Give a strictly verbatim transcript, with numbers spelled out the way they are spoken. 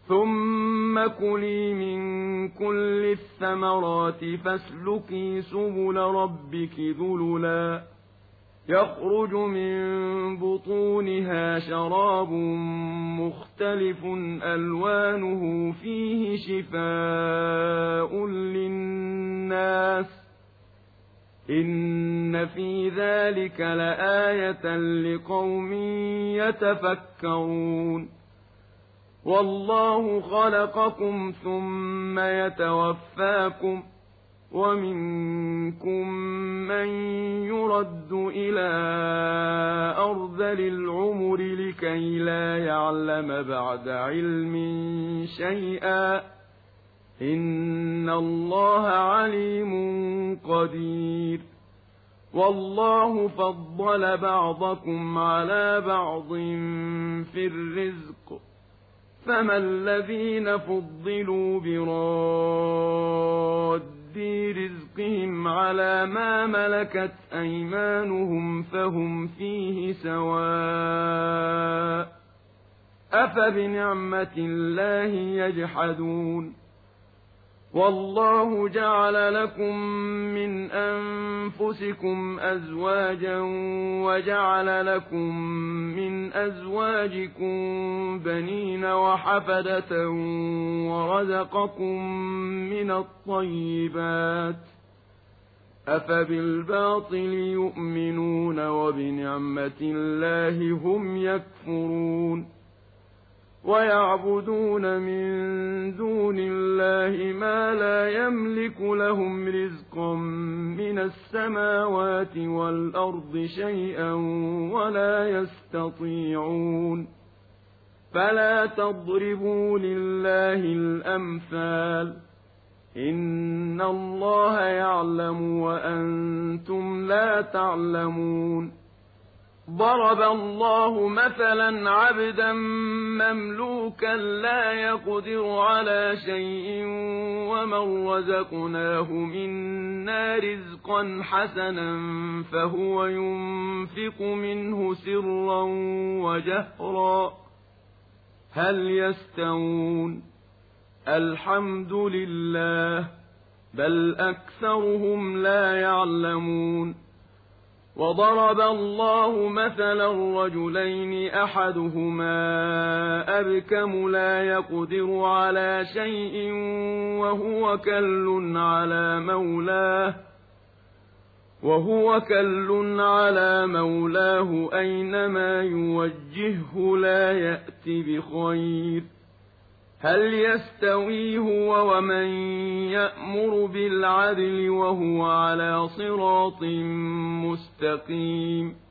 ثم كلي من كل الثمرات فاسلكي سبل ربك ذللا يخرج من بطونها شراب مختلف ألوانه فيه شفاء للناس إن في ذلك لآية لقوم يتفكرون والله خلقكم ثم يتوفاكم ومنكم من يرد إلى أرذل العمر لكي لا يعلم بعد علم شيئا إن الله عليم قدير والله فضل بعضكم على بعض في الرزق فما الذين فضلوا براد رزقهم على ما ملكت أيمانهم فهم فيه سواء أفبنعمة الله يجحدون والله جعل لكم من أنفسكم أزواجا وجعل لكم من أزواجكم بنين وحفدة ورزقكم من الطيبات أفبالباطل يؤمنون وبنعمة الله هم يكفرون ويعبدون من دون الله ما لا يملك لهم رزقا من السماوات والأرض شيئا ولا يستطيعون فلا تضربوا لله الأمثال إن الله يعلم وأنتم لا تعلمون ضرب الله مثلا عبدا مملوكا لا يقدر على شيء ومن رزقناه منا رزقا حسنا فهو ينفق منه سرا وجهرا هل يستوون الحمد لله بل أكثرهم لا يعلمون وضرب الله مثلا رجلين أحدهما أبكم لا يقدر على شيء وهو كل على مولاه وهو كل على مولاه أينما يوجهه لا يأت بخير هل يستوي هو ومن يأمر بالعدل وهو على صراط مستقيم